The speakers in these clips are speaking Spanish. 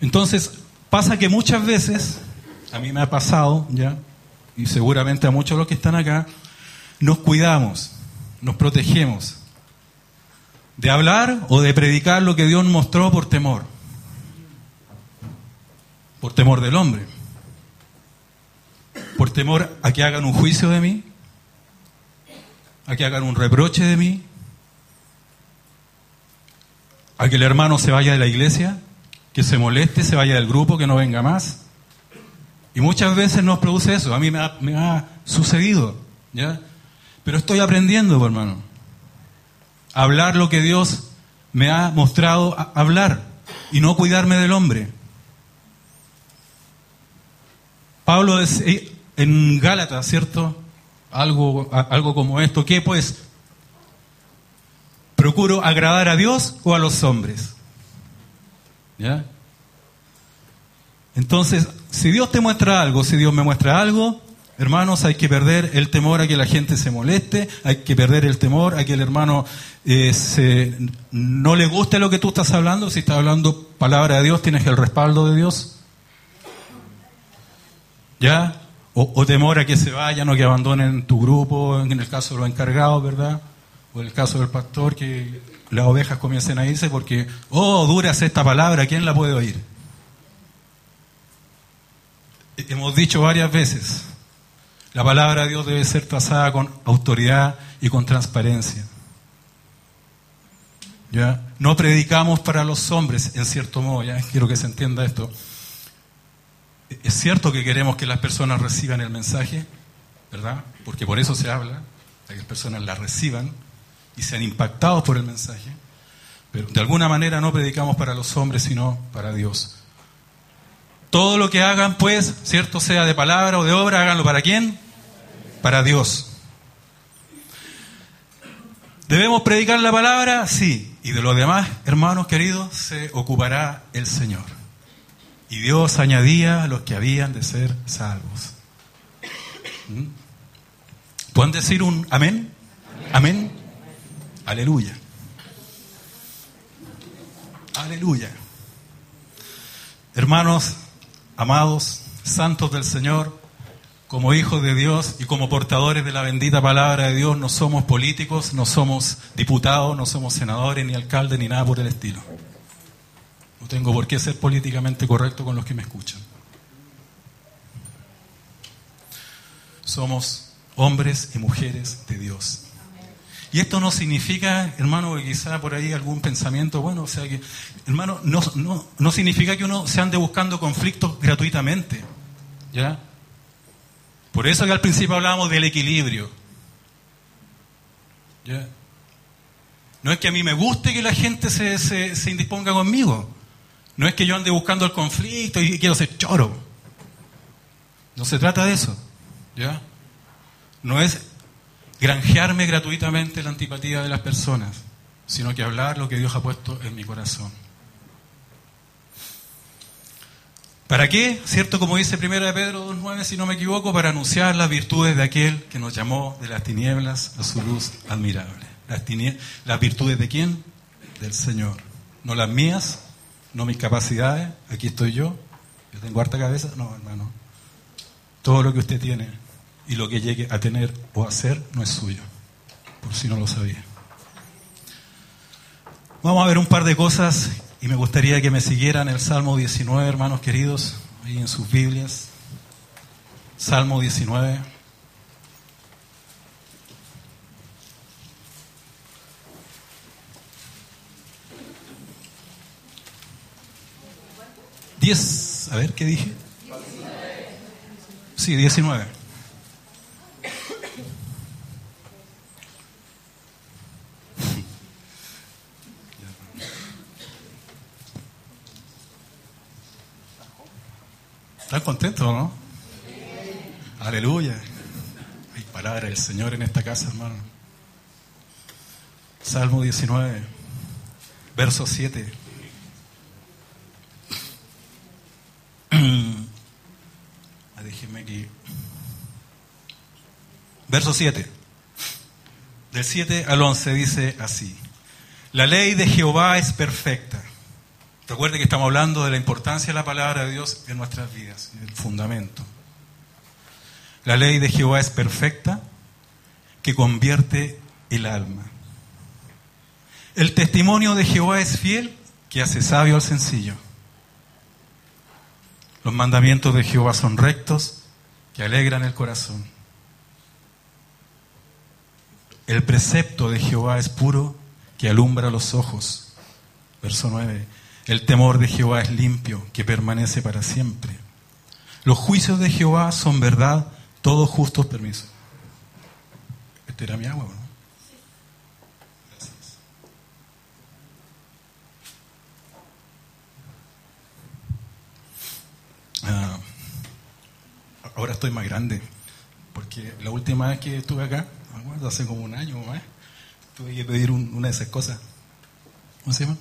Entonces, pasa que muchas veces, a mí me ha pasado, ¿ya? Y seguramente a muchos de los que están acá, nos cuidamos, nos protegemos de hablar o de predicar lo que Dios mostró por temor del hombre, por temor a que hagan un juicio de mí, a que hagan un reproche de mí, a que el hermano se vaya de la iglesia, que se moleste, se vaya del grupo, que no venga más. Y muchas veces nos produce eso. A mí me ha sucedido, ¿ya? Pero estoy aprendiendo, hermano, a hablar lo que Dios me ha mostrado a hablar y no cuidarme del hombre. Pablo dice en Gálatas, ¿cierto? Algo como esto. ¿Qué pues? ¿Procuro agradar a Dios o a los hombres? ¿Ya? Entonces, si Dios te muestra algo, si Dios me muestra algo, hermanos, hay que perder el temor a que la gente se moleste, hay que perder el temor a que el hermano no le guste lo que tú estás hablando. Si estás hablando palabra de Dios, tienes el respaldo de Dios. ¿Ya? O temor a que se vayan o que abandonen tu grupo, en el caso de los encargados, ¿verdad? O en el caso del pastor, que las ovejas comiencen a irse porque, duras esta palabra, ¿quién la puede oír? Hemos dicho varias veces, la palabra de Dios debe ser trazada con autoridad y con transparencia. ¿Ya? No predicamos para los hombres, en cierto modo, ya quiero que se entienda esto. Es cierto que queremos que las personas reciban el mensaje, ¿verdad? Porque por eso se habla, para que las personas la reciban y sean impactados por el mensaje. Pero de alguna manera no predicamos para los hombres, sino para Dios. Todo lo que hagan, pues, cierto sea de palabra o de obra, háganlo ¿para quién? Para Dios. ¿Debemos predicar la palabra? Sí. Y de lo demás, hermanos queridos, se ocupará el Señor. Y Dios añadía a los que habían de ser salvos. ¿Pueden decir un amén? Amén. Aleluya. Aleluya. Hermanos, amados, santos del Señor, como hijos de Dios y como portadores de la bendita palabra de Dios, no somos políticos, no somos diputados, no somos senadores, ni alcaldes, ni nada por el estilo. No tengo por qué ser políticamente correcto con los que me escuchan. Somos hombres y mujeres de Dios. Y esto no significa, hermano, que quizá por ahí algún pensamiento, bueno, o sea que, hermano, no significa que uno se ande buscando conflictos gratuitamente, ¿ya? Por eso que al principio hablábamos del equilibrio, ¿ya? No es que a mí me guste que la gente se indisponga conmigo, no es que yo ande buscando el conflicto y quiero ser choro, no se trata de eso, ¿ya? No es granjearme gratuitamente la antipatía de las personas, sino que hablar lo que Dios ha puesto en mi corazón. ¿Para qué? ¿Cierto? Como dice 1 de Pedro 2:9, si no me equivoco, para anunciar las virtudes de aquel que nos llamó de las tinieblas a su luz admirable. ¿Las virtudes de quién? Del Señor. No las mías, no mis capacidades. Aquí estoy yo tengo harta cabeza. No, hermano. Todo lo que usted tiene y lo que llegue a tener o a hacer no es suyo, por si no lo sabía. Vamos a ver un par de cosas y me gustaría que me siguieran el Salmo 19, hermanos queridos, ahí en sus Biblias. Salmo 19. A ver, ¿qué dije? 19. Sí, 19. ¿Están contentos, no? Sí. Aleluya. Hay palabra del Señor en esta casa, hermano. Salmo 19, verso 7. Déjenme aquí. Verso 7. Del 7 al 11 dice así: La ley de Jehová es perfecta, Recuerde que estamos hablando de la importancia de la palabra de Dios en nuestras vidas, el fundamento. La ley de Jehová es perfecta, que convierte el alma. El testimonio de Jehová es fiel, que hace sabio al sencillo. Los mandamientos de Jehová son rectos, que alegran el corazón. El precepto de Jehová es puro, que alumbra los ojos. Verso 9. El temor de Jehová es limpio, que permanece para siempre. Los juicios de Jehová son verdad, todos justos. Permiso. Este era mi agua, ¿no? Gracias. Ahora estoy más grande, porque la última vez que estuve acá, me acuerdo, hace como un año o más, tuve que pedir una de esas cosas. ¿Cómo se llama?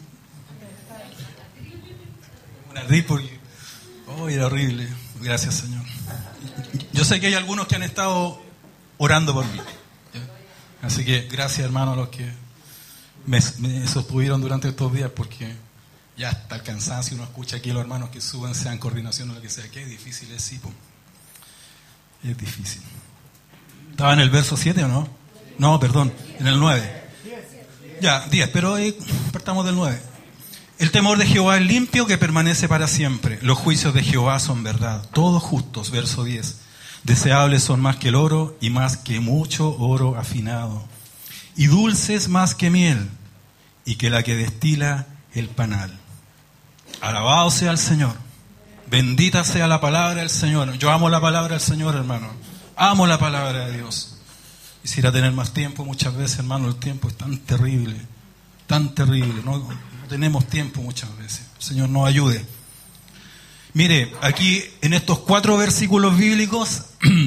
Una drip, porque era horrible. Gracias, Señor. Yo sé que hay algunos que han estado orando por mí, ¿ya? Así que gracias, hermano, a los que me sostuvieron durante estos días, porque ya hasta el cansancio uno escucha aquí a los hermanos que suben, sean coordinación o lo que sea. Qué difícil es, sí, po. Es difícil. ¿Estaba en el verso 7 o no? No, perdón, en el 9. Ya, 10, pero partamos del 9. El temor de Jehová es limpio, que permanece para siempre. Los juicios de Jehová son verdad, todos justos. Verso 10. Deseables son más que el oro, y más que mucho oro afinado. Y dulces más que miel, y que la que destila el panal. Alabado sea el Señor. Bendita sea la palabra del Señor. Yo amo la palabra del Señor, hermano. Amo la palabra de Dios. Quisiera tener más tiempo. Muchas veces, hermano, el tiempo es tan terrible. Tan terrible. No tenemos tiempo muchas veces. El Señor nos ayude. Mire, aquí en estos 4 versículos bíblicos,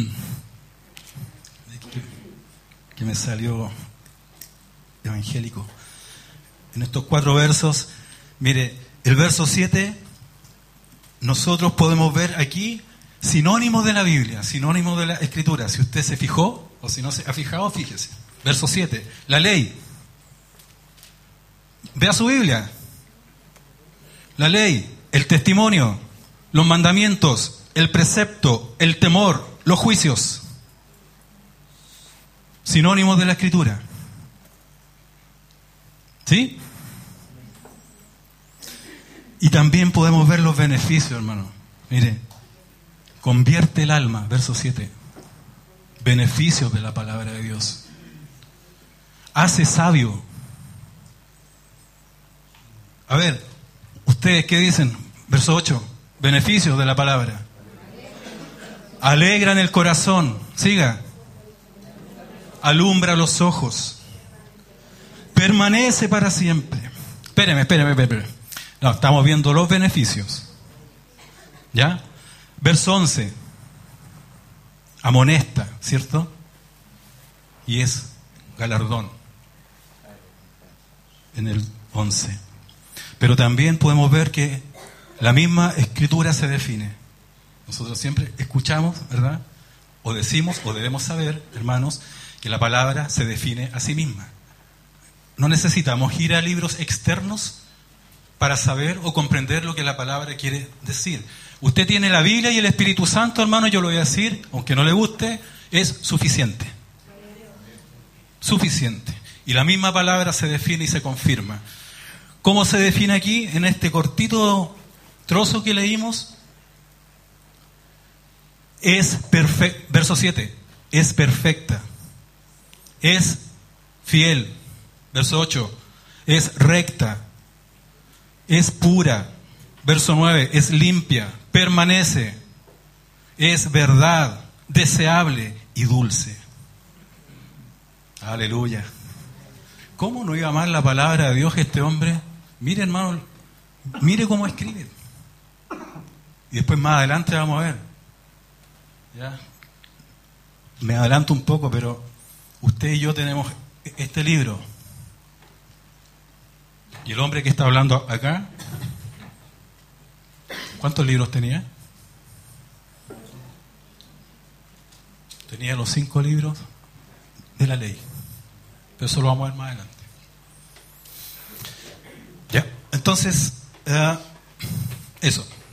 que me salió evangélico. En estos 4 versos, mire, el verso 7, nosotros podemos ver aquí sinónimos de la Biblia, sinónimos de la Escritura. Si usted se fijó, o si no se ha fijado, fíjese. Verso 7, la ley. Vea su Biblia. La ley, el testimonio, los mandamientos, el precepto, el temor, los juicios. Sinónimos de la Escritura. ¿Sí? Y también podemos ver los beneficios, hermano. Mire, convierte el alma, verso 7. Beneficios de la palabra de Dios. Hace sabio. A ver, ¿ustedes qué dicen? Verso 8. Beneficios de la palabra. Alegran el corazón. Siga. Alumbra los ojos. Permanece para siempre. Espéreme. No, estamos viendo los beneficios. ¿Ya? Verso 11. Amonesta, ¿cierto? Y es galardón. En el 11. Pero también podemos ver que la misma Escritura se define. Nosotros siempre escuchamos, ¿verdad? O decimos, o debemos saber, hermanos, que la palabra se define a sí misma. No necesitamos ir a libros externos para saber o comprender lo que la palabra quiere decir. Usted tiene la Biblia y el Espíritu Santo, hermano, yo lo voy a decir, aunque no le guste, es suficiente. Suficiente. Y la misma palabra se define y se confirma. ¿Cómo se define aquí, en este cortito trozo que leímos? Es perfecta, verso 7, es perfecta, es fiel, verso 8, es recta, es pura, verso 9, es limpia, permanece, es verdad, deseable y dulce. Aleluya. ¿Cómo no iba a amar la palabra de Dios este hombre? Mire, hermano, mire cómo escribe. Y después más adelante vamos a ver. ¿Ya? Me adelanto un poco, pero usted y yo tenemos este libro. Y el hombre que está hablando acá, ¿cuántos libros tenía? Tenía los 5 libros de la ley. Pero eso lo vamos a ver más adelante. ¿Ya? Entonces, Eso.